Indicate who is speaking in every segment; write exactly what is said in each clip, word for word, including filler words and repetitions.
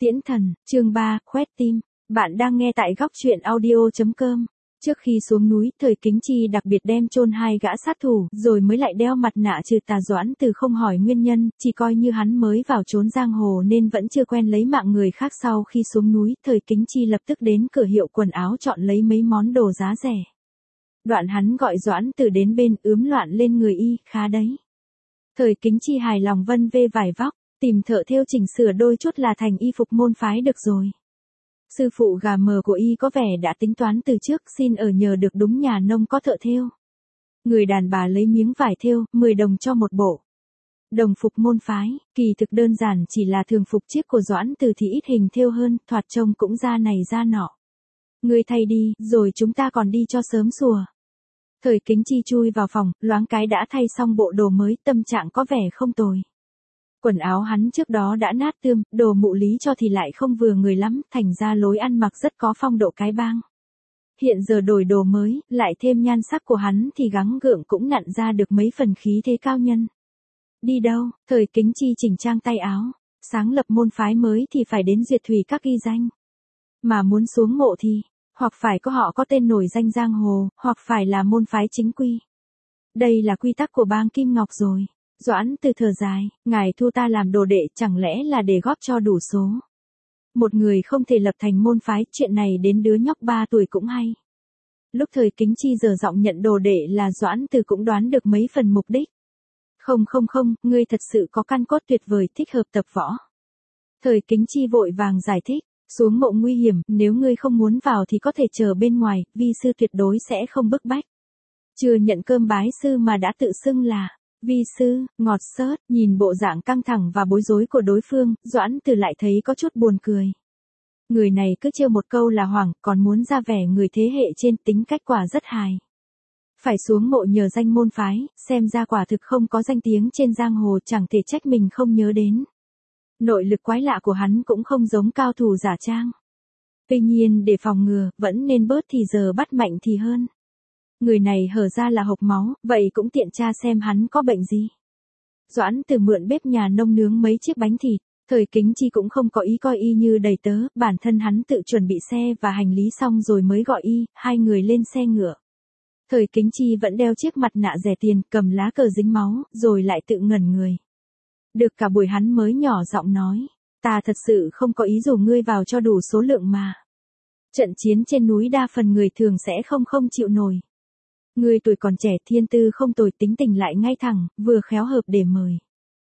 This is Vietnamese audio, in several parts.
Speaker 1: Tiễn thần, chương ba, khoét tim. Bạn đang nghe tại góc truyện audio.com. Trước khi xuống núi, Thời Kính Chi đặc biệt đem chôn hai gã sát thủ, rồi mới lại đeo mặt nạ trừ tà. Doãn Từ không hỏi nguyên nhân, chỉ coi như hắn mới vào trốn giang hồ nên vẫn chưa quen lấy mạng người khác. Sau khi xuống núi, Thời Kính Chi lập tức đến cửa hiệu quần áo chọn lấy mấy món đồ giá rẻ. Đoạn hắn gọi Doãn Từ đến bên, ướm loạn lên người y, khá đấy. Thời Kính Chi hài lòng vân vê vải vóc, tìm thợ thêu chỉnh sửa đôi chút là thành y phục môn phái được rồi. Sư phụ gà mờ của y có vẻ đã tính toán từ trước, xin ở nhờ được đúng nhà nông có thợ thêu. Người đàn bà lấy miếng vải thêu, mười đồng cho một bộ. Đồng phục môn phái, kỳ thực đơn giản chỉ là thường phục chiếc của Doãn Từ thì ít hình thêu hơn, thoạt trông cũng da này da nọ. Người thay đi, rồi chúng ta còn đi cho sớm sùa. Thời Kính Chi chui vào phòng, loáng cái đã thay xong bộ đồ mới, tâm trạng có vẻ không tồi. Quần áo hắn trước đó đã nát tươm, đồ mụ lý cho thì lại không vừa người lắm, thành ra lối ăn mặc rất có phong độ cái bang. Hiện giờ đổi đồ mới, lại thêm nhan sắc của hắn thì gắng gượng cũng nặn ra được mấy phần khí thế cao nhân. Đi đâu? Thời Kính Chi chỉnh trang tay áo. Sáng lập môn phái mới thì phải đến duyệt thủy các ghi danh. Mà muốn xuống mộ thì, hoặc phải có họ có tên nổi danh giang hồ, hoặc phải là môn phái chính quy. Đây là quy tắc của bang Kim Ngọc rồi. Doãn Từ thở dài, ngài thu ta làm đồ đệ chẳng lẽ là để góp cho đủ số. Một người không thể lập thành môn phái, chuyện này đến đứa nhóc ba tuổi cũng hay. Lúc Thời Kính Chi giờ giọng nhận đồ đệ là Doãn Từ cũng đoán được mấy phần mục đích. Không không không, ngươi thật sự có căn cốt tuyệt vời, thích hợp tập võ. Thời Kính Chi vội vàng giải thích, xuống mộ nguy hiểm, nếu ngươi không muốn vào thì có thể chờ bên ngoài, vi sư tuyệt đối sẽ không bức bách. Chưa nhận cơm bái sư mà đã tự xưng là vi sư, ngọt xớt. Nhìn bộ dạng căng thẳng và bối rối của đối phương, Doãn Từ lại thấy có chút buồn cười. Người này cứ trêu một câu là hoảng, còn muốn ra vẻ người thế hệ trên, tính cách quả rất hài. Phải xuống mộ nhờ danh môn phái, xem ra quả thực không có danh tiếng trên giang hồ, chẳng thể trách mình không nhớ đến. Nội lực quái lạ của hắn cũng không giống cao thủ giả trang. Tuy nhiên để phòng ngừa, vẫn nên bớt thì giờ bắt mạnh thì hơn. Người này hở ra là hộc máu, vậy cũng tiện tra xem hắn có bệnh gì. Doãn Từ mượn bếp nhà nông nướng mấy chiếc bánh thịt. Thời Kính Chi cũng không có ý coi y như đầy tớ, bản thân hắn tự chuẩn bị xe và hành lý xong rồi mới gọi y, hai người lên xe ngựa. Thời Kính Chi vẫn đeo chiếc mặt nạ rẻ tiền, cầm lá cờ dính máu, rồi lại tự ngẩn người. Được cả buổi hắn mới nhỏ giọng nói, ta thật sự không có ý rủ ngươi vào cho đủ số lượng mà. Trận chiến trên núi đa phần người thường sẽ không không chịu nổi. Ngươi tuổi còn trẻ, thiên tư không tồi, tính tình lại ngay thẳng, vừa khéo hợp để mời.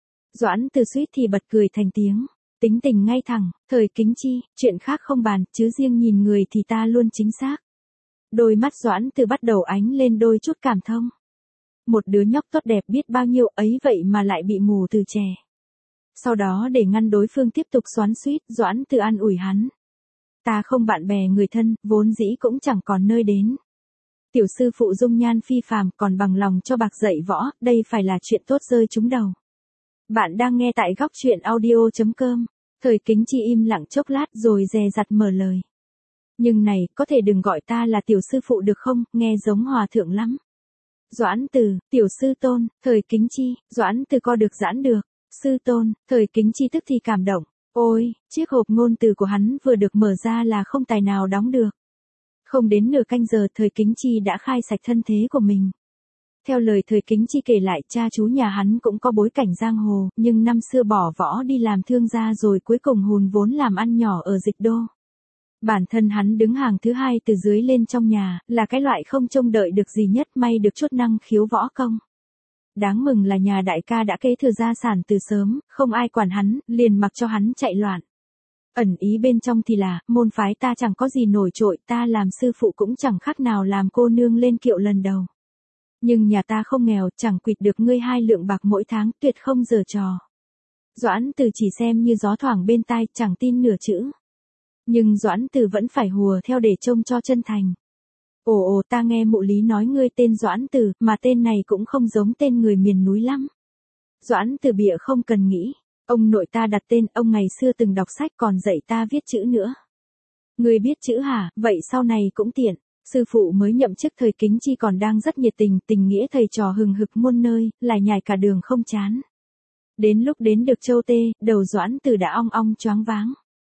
Speaker 1: Doãn Từ suýt thì bật cười thành tiếng. Tính tình ngay thẳng, Thời Kính Chi, chuyện khác không bàn, chứ riêng nhìn người thì ta luôn chính xác. Đôi mắt Doãn Từ bắt đầu ánh lên đôi chút cảm thông. Một đứa nhóc tốt đẹp biết bao nhiêu ấy vậy mà lại bị mù từ trẻ. Sau đó để ngăn đối phương tiếp tục xoắn xuýt, Doãn Từ an ủi hắn. Ta không bạn bè người thân, vốn dĩ cũng chẳng còn nơi đến. Tiểu sư phụ dung nhan phi phàm, còn bằng lòng cho bạc dạy võ, đây phải là chuyện tốt rơi trúng đầu. Bạn đang nghe tại góc truyện audio.com. Thời Kính Chi im lặng chốc lát rồi dè dặt mở lời. Nhưng này, có thể đừng gọi ta là tiểu sư phụ được không, nghe giống hòa thượng lắm. Doãn Từ, tiểu sư tôn. Thời Kính Chi, Doãn Từ co được giãn được. Sư tôn. Thời Kính Chi tức thì cảm động. Ôi, chiếc hộp ngôn từ của hắn vừa được mở ra là không tài nào đóng được. Không đến nửa canh giờ, Thời Kính Chi đã khai sạch thân thế của mình. Theo lời Thời Kính Chi kể lại, cha chú nhà hắn cũng có bối cảnh giang hồ, nhưng năm xưa bỏ võ đi làm thương gia rồi cuối cùng hùn vốn làm ăn nhỏ ở Dịch Đô. Bản thân hắn đứng hàng thứ hai từ dưới lên trong nhà, là cái loại không trông đợi được gì nhất, may được chút năng khiếu võ công. Đáng mừng là nhà đại ca đã kế thừa gia sản từ sớm, không ai quản hắn, liền mặc cho hắn chạy loạn. Ẩn ý bên trong thì là, môn phái ta chẳng có gì nổi trội, ta làm sư phụ cũng chẳng khác nào làm cô nương lên kiệu lần đầu. Nhưng nhà ta không nghèo, chẳng quỵt được ngươi hai lượng bạc mỗi tháng, tuyệt không giở trò. Doãn Từ chỉ xem như gió thoảng bên tai, chẳng tin nửa chữ. Nhưng Doãn Từ vẫn phải hùa theo để trông cho chân thành. Ồ ồ, ta nghe mụ lý nói ngươi tên Doãn Từ, mà tên này cũng không giống tên người miền núi lắm. Doãn Từ bịa không cần nghĩ. Ông nội ta đặt tên, ông ngày xưa từng đọc sách còn dạy ta viết chữ nữa. Ngươi biết chữ hả, vậy sau này cũng tiện. Sư phụ mới nhậm chức Thời Kính Chi còn đang rất nhiệt tình, tình nghĩa thầy trò hừng hực muôn nơi, lại nhảy cả đường không chán. Đến lúc đến được Châu Tê, đầu Doãn Từ đã ong ong choáng váng.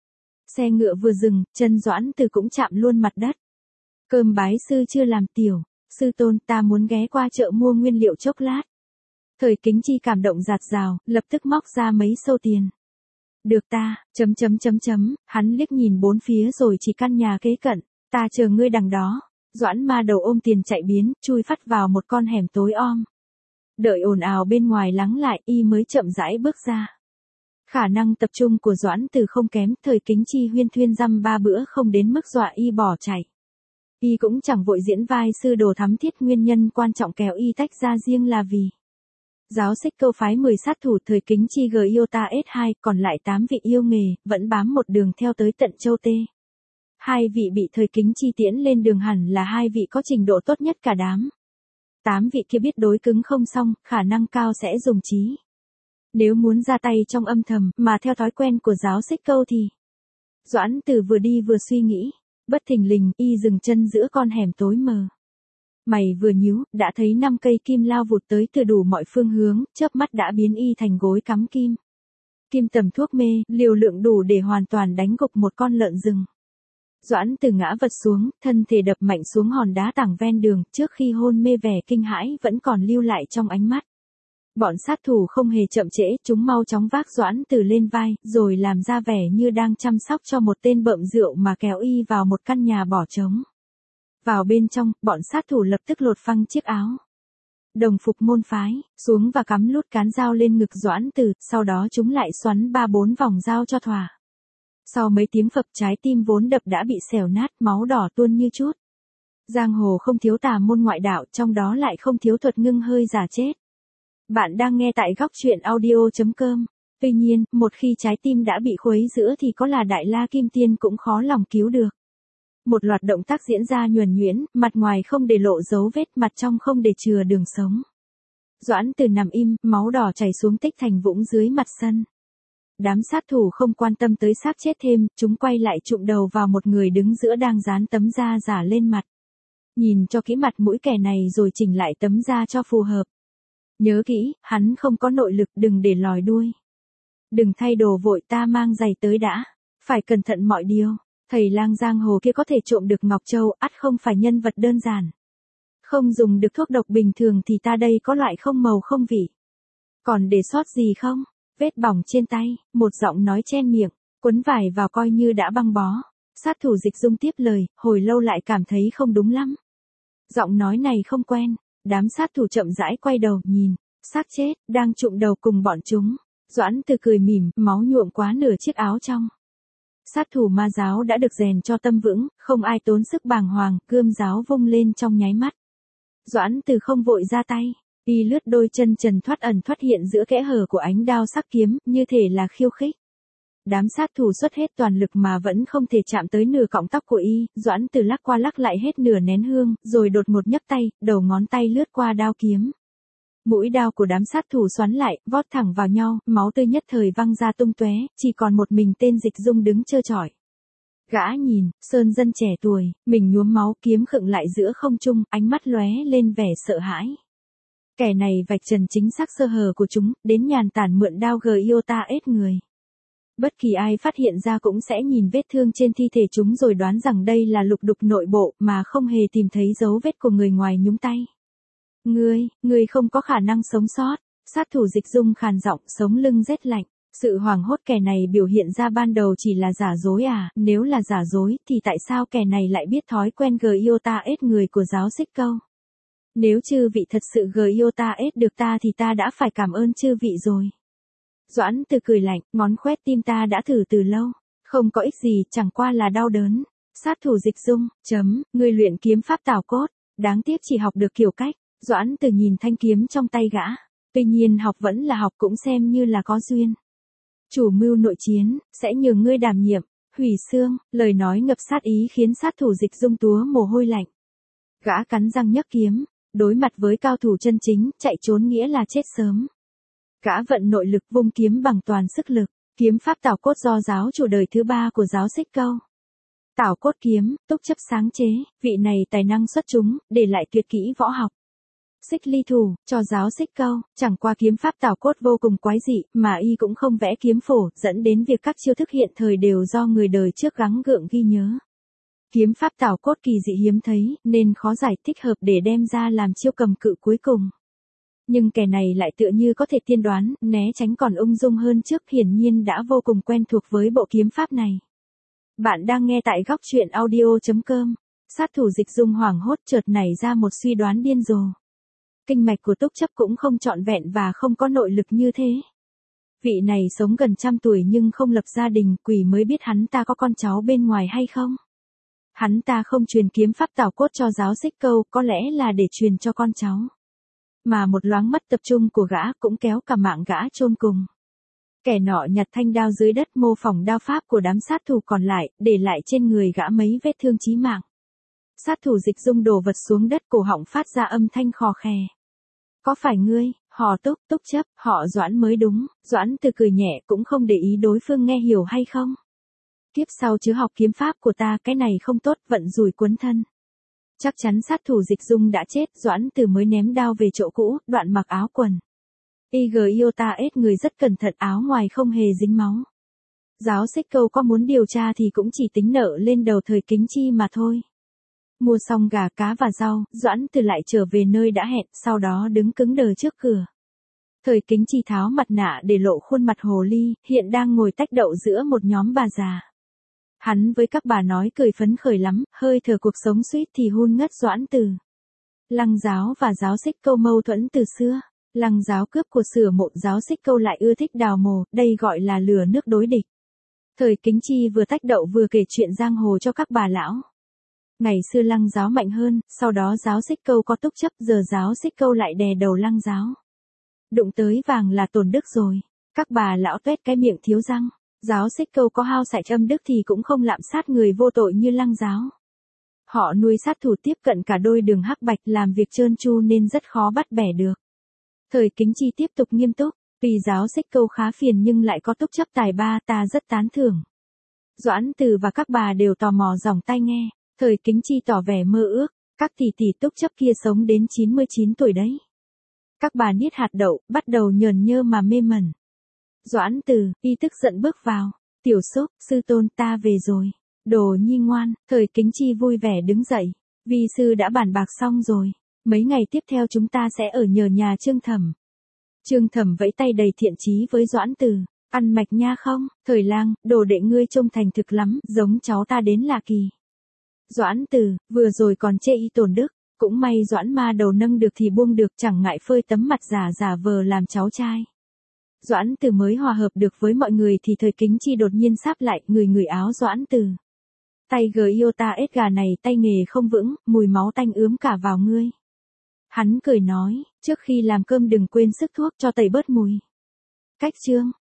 Speaker 1: Xe ngựa vừa dừng, chân Doãn Từ cũng chạm luôn mặt đất. Cơm bái sư chưa làm tiểu, sư tôn ta muốn ghé qua chợ mua nguyên liệu chốc lát. Thời Kính Chi cảm động dạt dào, lập tức móc ra mấy xâu tiền. Được ta, chấm chấm chấm chấm, hắn liếc nhìn bốn phía rồi chỉ căn nhà kế cận, ta chờ ngươi đằng đó. Doãn Ma Đầu ôm tiền chạy biến, chui phắt vào một con hẻm tối om. Đợi ồn ào bên ngoài lắng lại, y mới chậm rãi bước ra. Khả năng tập trung của Doãn Từ không kém, Thời Kính Chi huyên thuyên dăm ba bữa không đến mức dọa y bỏ chạy. Y cũng chẳng vội diễn vai sư đồ thắm thiết, nguyên nhân quan trọng kéo y tách ra riêng là vì Giáo Xích Câu phái mười sát thủ Thời Kính Chi G Iota S hai, còn lại tám vị yêu nghề, vẫn bám một đường theo tới tận Châu Tê. Hai vị bị Thời Kính Chi tiễn lên đường hẳn là hai vị có trình độ tốt nhất cả đám. Tám vị kia biết đối cứng không xong, khả năng cao sẽ dùng trí. Nếu muốn ra tay trong âm thầm, mà theo thói quen của Giáo Xích Câu thì... Doãn Từ vừa đi vừa suy nghĩ, bất thình lình, y dừng chân giữa con hẻm tối mờ. Mày vừa nhíu, đã thấy năm cây kim lao vụt tới từ đủ mọi phương hướng, chớp mắt đã biến y thành gối cắm kim. Kim tầm thuốc mê, liều lượng đủ để hoàn toàn đánh gục một con lợn rừng. Doãn Từ ngã vật xuống, thân thể đập mạnh xuống hòn đá tảng ven đường, trước khi hôn mê vẻ kinh hãi vẫn còn lưu lại trong ánh mắt. Bọn sát thủ không hề chậm trễ, chúng mau chóng vác Doãn Từ lên vai, rồi làm ra vẻ như đang chăm sóc cho một tên bợm rượu mà kéo y vào một căn nhà bỏ trống. Vào bên trong, bọn sát thủ lập tức lột phăng chiếc áo đồng phục môn phái, xuống và cắm lút cán dao lên ngực Doãn Từ, sau đó chúng lại xoắn ba bốn vòng dao cho thỏa. Sau mấy tiếng phập, trái tim vốn đập đã bị xẻo nát, máu đỏ tuôn như chút. Giang hồ không thiếu tà môn ngoại đạo, trong đó lại không thiếu thuật ngưng hơi giả chết. Bạn đang nghe tại góc truyện audio chấm com. Tuy nhiên, một khi trái tim đã bị khuấy giữa thì có là Đại La Kim Tiên cũng khó lòng cứu được. Một loạt động tác diễn ra nhuần nhuyễn, mặt ngoài không để lộ dấu vết, mặt trong không để chừa đường sống. Doãn Từ nằm im, máu đỏ chảy xuống tích thành vũng dưới mặt sân. Đám sát thủ không quan tâm tới xác chết thêm, chúng quay lại chụm đầu vào một người đứng giữa đang dán tấm da giả lên mặt. Nhìn cho kỹ mặt mũi kẻ này rồi chỉnh lại tấm da cho phù hợp. Nhớ kỹ, hắn không có nội lực, đừng để lòi đuôi. Đừng thay đồ vội, ta mang giày tới đã. Phải cẩn thận mọi điều. Thầy lang giang hồ kia có thể trộm được Ngọc Châu, ắt không phải nhân vật đơn giản. Không dùng được thuốc độc bình thường thì ta đây có loại không màu không vị. Còn để sót gì không? Vết bỏng trên tay, một giọng nói chen miệng, quấn vải vào coi như đã băng bó. Sát thủ Dịch Dung tiếp lời, hồi lâu lại cảm thấy không đúng lắm. Giọng nói này không quen, đám sát thủ chậm rãi quay đầu, nhìn, xác chết, đang chụm đầu cùng bọn chúng. Doãn Từ cười mỉm, máu nhuộm quá nửa chiếc áo trong. Sát thủ Ma giáo đã được rèn cho tâm vững, không ai tốn sức bàng hoàng, gươm giáo vung lên trong nháy mắt. Doãn Từ không vội ra tay. Y lướt đôi chân trần thoát ẩn thoát hiện giữa kẽ hở của ánh đao sắc kiếm, như thể là khiêu khích. Đám sát thủ xuất hết toàn lực mà vẫn không thể chạm tới nửa cọng tóc của y, Doãn Từ lắc qua lắc lại hết nửa nén hương, rồi đột ngột nhấc tay, đầu ngón tay lướt qua đao kiếm. Mũi đao của đám sát thủ xoắn lại, vót thẳng vào nhau, máu tươi nhất thời văng ra tung tóe, chỉ còn một mình tên Dịch Dung đứng trơ trọi. Gã nhìn, sơn dân trẻ tuổi, mình nhuốm máu, kiếm khựng lại giữa không trung, ánh mắt lóe lên vẻ sợ hãi. Kẻ này vạch trần chính xác sơ hở của chúng, đến nhàn tản mượn đao G Iota S người. Bất kỳ ai phát hiện ra cũng sẽ nhìn vết thương trên thi thể chúng rồi đoán rằng đây là lục đục nội bộ mà không hề tìm thấy dấu vết của người ngoài nhúng tay. Ngươi, ngươi không có khả năng sống sót. Sát thủ Dịch Dung khàn giọng, sống lưng rét lạnh. Sự hoảng hốt kẻ này biểu hiện ra ban đầu chỉ là giả dối à, nếu là giả dối thì tại sao kẻ này lại biết thói quen G Iota S người của Giáo Xích Câu? Nếu chư vị thật sự G Iota S được ta thì ta đã phải cảm ơn chư vị rồi. Doãn Từ cười lạnh, ngón khoét tim ta đã thử từ lâu, không có ích gì, chẳng qua là đau đớn. Sát thủ Dịch Dung, chấm, người luyện kiếm pháp tảo cốt, đáng tiếc chỉ học được kiểu cách. Doãn Từ nhìn thanh kiếm trong tay gã, tuy nhiên học vẫn là học, cũng xem như là có duyên. Chủ mưu nội chiến, sẽ nhờ ngươi đảm nhiệm. Hủy xương, lời nói ngập sát ý khiến sát thủ Dịch Dung túa mồ hôi lạnh. Gã cắn răng nhấc kiếm, đối mặt với cao thủ chân chính, chạy trốn nghĩa là chết sớm. Gã vận nội lực vung kiếm bằng toàn sức lực, kiếm pháp tảo cốt do giáo chủ đời thứ ba của Giáo Xích Câu. Tảo cốt kiếm, Túc Chấp sáng chế, vị này tài năng xuất chúng, để lại tuyệt kỹ võ học. Xích ly thủ, cho giáo xích câu, chẳng qua kiếm pháp tảo cốt vô cùng quái dị, mà y cũng không vẽ kiếm phổ, dẫn đến việc các chiêu thức hiện thời đều do người đời trước gắng gượng ghi nhớ. Kiếm pháp tảo cốt kỳ dị hiếm thấy, nên khó giải thích hợp để đem ra làm chiêu cầm cự cuối cùng. Nhưng kẻ này lại tựa như có thể tiên đoán, né tránh còn ung dung hơn trước, hiển nhiên đã vô cùng quen thuộc với bộ kiếm pháp này. Bạn đang nghe tại góc truyện audio chấm com. Sát thủ Dịch Dung hoảng hốt chợt nảy ra một suy đoán điên rồ. Kinh mạch của Túc Chấp cũng không trọn vẹn và không có nội lực như thế. Vị này sống gần trăm tuổi nhưng không lập gia đình, quỷ mới biết hắn ta có con cháu bên ngoài hay không. Hắn ta không truyền kiếm pháp tảo cốt cho giáo xích câu, có lẽ là để truyền cho con cháu. Mà một loáng mắt tập trung của gã cũng kéo cả mạng gã chôn cùng. Kẻ nọ nhặt thanh đao dưới đất mô phỏng đao pháp của đám sát thủ còn lại, để lại trên người gã mấy vết thương chí mạng. Sát thủ Dịch Dung đổ vật xuống đất, cổ họng phát ra âm thanh khò khè. Có phải ngươi, họ Túc, Túc Chấp, họ Doãn mới đúng, Doãn Từ cười nhẹ cũng không để ý đối phương nghe hiểu hay không. Kiếp sau chứ học kiếm pháp của ta, cái này không tốt, vận rủi cuốn thân. Chắc chắn sát thủ Dịch Dung đã chết, Doãn Từ mới ném đao về chỗ cũ, đoạn mặc áo quần. Iota ết người rất cẩn thận, áo ngoài không hề dính máu. Giáo xích câu có muốn điều tra thì cũng chỉ tính nợ lên đầu Thời Kính Chi mà thôi. Mua xong gà cá và rau, Doãn Từ lại trở về nơi đã hẹn, sau đó đứng cứng đờ trước cửa. Thời Kính Chi tháo mặt nạ để lộ khuôn mặt hồ ly, hiện đang ngồi tách đậu giữa một nhóm bà già. Hắn với các bà nói cười phấn khởi lắm, hơi thở cuộc sống suýt thì hun ngất Doãn Từ. Lăng Giáo và giáo xích câu mâu thuẫn từ xưa. Lăng Giáo cướp của Sửa Mộ, giáo xích câu lại ưa thích đào mồ, đây gọi là lừa nước đối địch. Thời Kính Chi vừa tách đậu vừa kể chuyện giang hồ cho các bà lão. Ngày xưa Lăng Giáo mạnh hơn, sau đó giáo xích câu có Túc Chấp, giờ giáo xích câu lại đè đầu Lăng Giáo. Đụng tới vàng là tổn đức rồi. Các bà lão tuét cái miệng thiếu răng. Giáo xích câu có hao sạch âm đức thì cũng không lạm sát người vô tội như Lăng Giáo. Họ nuôi sát thủ tiếp cận cả đôi đường hắc bạch, làm việc trơn tru nên rất khó bắt bẻ được. Thời Kính Chi tiếp tục nghiêm túc, vì giáo xích câu khá phiền nhưng lại có Túc Chấp tài ba, ta rất tán thưởng. Doãn Từ và các bà đều tò mò dòng tai nghe. Thời Kính Chi tỏ vẻ mơ ước, các tỷ tỷ Túc Chấp kia sống đến chín mươi chín tuổi đấy. Các bà niết hạt đậu, bắt đầu nhờn nhơ mà mê mẩn. Doãn Từ, y tức giận bước vào. Tiểu Xúc, sư tôn, ta về rồi. Đồ nhi ngoan. Thời Kính Chi vui vẻ đứng dậy. Vi sư đã bàn bạc xong rồi. Mấy ngày tiếp theo chúng ta sẽ ở nhờ nhà Trương Thẩm. Trương Thẩm vẫy tay đầy thiện chí với Doãn Từ. Ăn mạch nha không? Thời lang, đồ đệ ngươi trông thành thực lắm, giống cháu ta đến lạ kỳ. Doãn Từ, vừa rồi còn chê y tổn đức. Cũng may Doãn ma đầu nâng được thì buông được, chẳng ngại phơi tấm mặt giả giả vờ làm cháu trai. Doãn Từ mới hòa hợp được với mọi người thì Thời Kính Chi đột nhiên sáp lại, người người áo Doãn Từ. Tay Iota ết gà này tay nghề không vững, mùi máu tanh ướm cả vào ngươi. Hắn cười nói, trước khi làm cơm đừng quên sức thuốc cho tẩy bớt mùi. Cách chương.